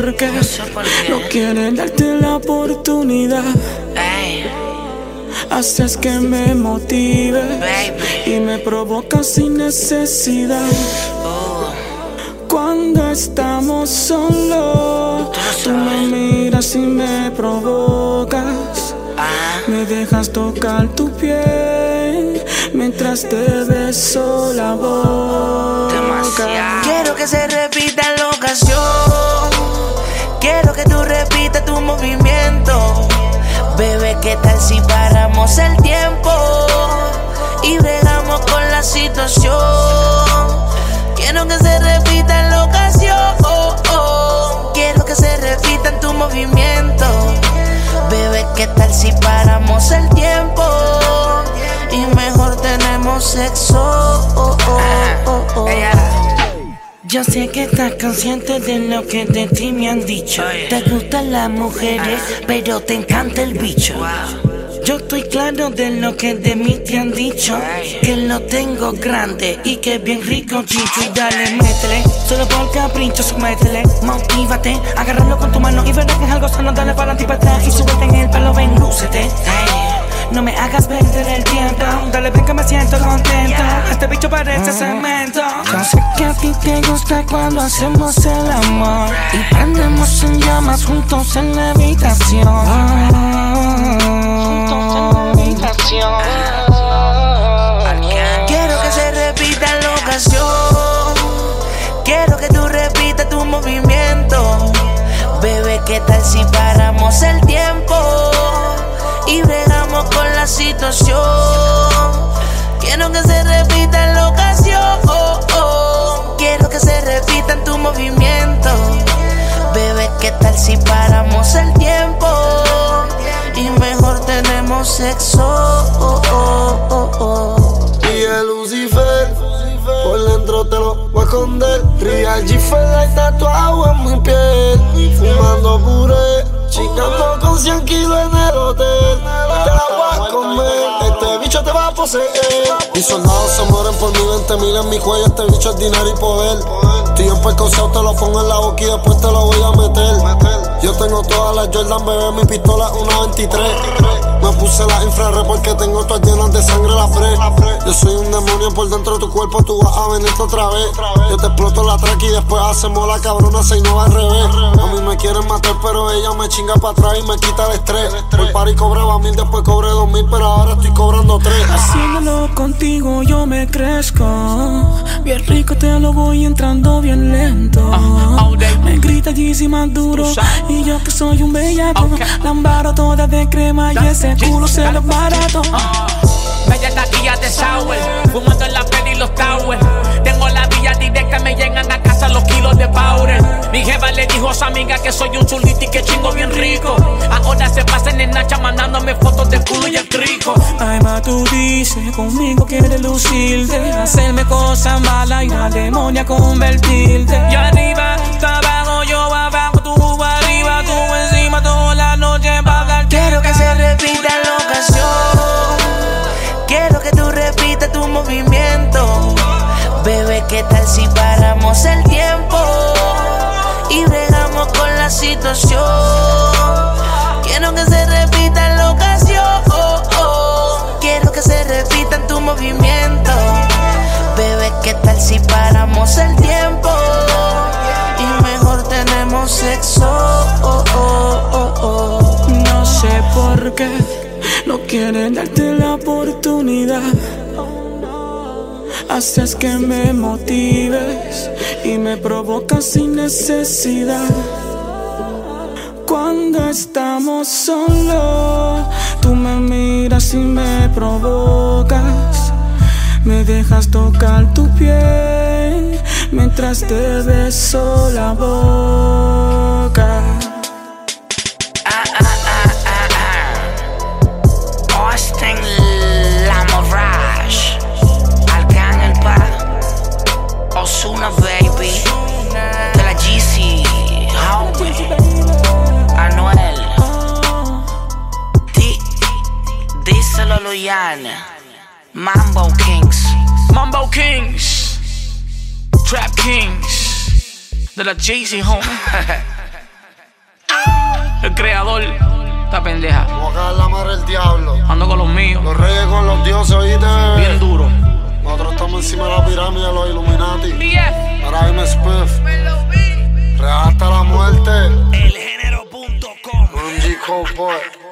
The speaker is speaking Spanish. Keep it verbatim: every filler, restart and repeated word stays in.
por qué no, sé por qué. No quieren darte la oportunidad. Ey. Haces que me motive, baby, y me provocas sin necesidad. Oh. Cuando estamos solos, tú, tú me miras y me provocas. Ah. Me dejas tocar tu piel mientras te beso la boca. Demasiado. Quiero que se repita la ocasión. Quiero que tú repitas tu movimiento. Bebé, ¿qué tal si paramos el tiempo y bregamos con la situación? Quiero que se repita la ocasión. Quiero que se repita en tu movimiento. Bebé, ¿qué tal si paramos el tiempo y mejor tenemos sexo? Oh, oh, oh, oh. Yo sé que estás consciente de lo que de ti me han dicho. Te gustan las mujeres, pero te encanta el bicho. Yo estoy claro de lo que de mí te han dicho, que lo tengo grande y que bien rico chicho. Y dale, métele, solo por capricho, sométele. Motívate, agárralo con tu mano y verás que es algo sano. Dale para ti para atrás y súbete en el pelo, ven, lúcete. No me hagas perder el tiempo. Dale, ven que me siento contento. Este bicho parece cemento. Yo sé que a ti te gusta cuando hacemos el amor y prendemos en llamas juntos en la habitación. Juntos en la habitación. Quiero que se repita la ocasión. Quiero que tú repitas tu movimiento. Bebé, ¿qué tal si paramos el tiempo y bregamos con la situación? Quiero que se repita la ocasión. Quiero que se repita en tu movimiento. Bebé, ¿qué tal si paramos el tiempo y mejor tenemos sexo? Oh, oh, oh, oh. Y el Lucifer, por dentro te lo voy a esconder. Real G-Fella tatuado en mi piel, fumando puré, chingando con cien kilos en el hotel. Te la voy a comer, este bicho te va a poseer. Mis soldados se mueren por mi veinte mil en mi cuello. Este bicho es dinero y poder. Estoy en percoceo, te lo pongo en la boca y después te lo voy a meter. Yo tengo todas las Jordan, bebé, mi pistola una veintitrés. Me puse la infrarred porque tengo todas llenas de sangre la pre. Yo soy un demonio por dentro de tu cuerpo, tú vas a venirte otra vez. Yo te exploto la track y después hacemos la cabrona seis no va al revés. A mí me quieren matar pero ella me chinga para atrás y me quita el estrés. Por par y cobraba mil, después cobré dos mil, pero ahora estoy cobrando tres. Haciéndolo contigo yo me crezco. Bien rico te lo voy entrando bien lento. Me grita Yeezy más duro y yo que soy un bellaco. Lambaro toda de crema y ese culo se lo barato. Bella taquilla de sour, fumando en la peli y los towers. Tengo la vía directa, me llegan a casa los kilos de powder. Mi jefa le dijo a su amiga que soy un chulito y que chingo bien rico. Ahora se pasan en Nacha mandándome fotos del culo y el crico. Ay, ma, tú dices, conmigo quieres lucirte, hacerme cosas malas y la demonia convertirte. Yo arriba, tú abajo, yo abajo, tú arriba, tú encima, toda la noche pagar. Quiero que se repita la ocasión. Quiero que tú repitas tu movimiento. Bebé, ¿qué tal si paramos el tiempo y bregamos con la situación? Quiero que se repita la ocasión. Quiero que se repita en tu movimiento. Bebé, ¿qué tal si paramos el tiempo y mejor tenemos sexo? Oh, oh, oh, oh. No sé por qué no quieren darte la oportunidad. Haces que me motives y me provocas sin necesidad. Cuando estamos solos, tú me miras y me provocas. Me dejas tocar tu piel mientras te beso la boca. Ozuna, baby, de la G C, homie, Anuel, D, díselo Luyana, Mambo Kings, Mambo Kings, Trap Kings, de la G C, homie. creador. Esta pendeja. Vamos a caer la madre del diablo. Ando con los míos. Los reyes con los dioses, oíste. Bien duro. Nosotros estamos encima de la pirámide de los Illuminati. B F. Ahora M. Spiff. Real hasta la muerte. El género punto com. Un G. Cowboy.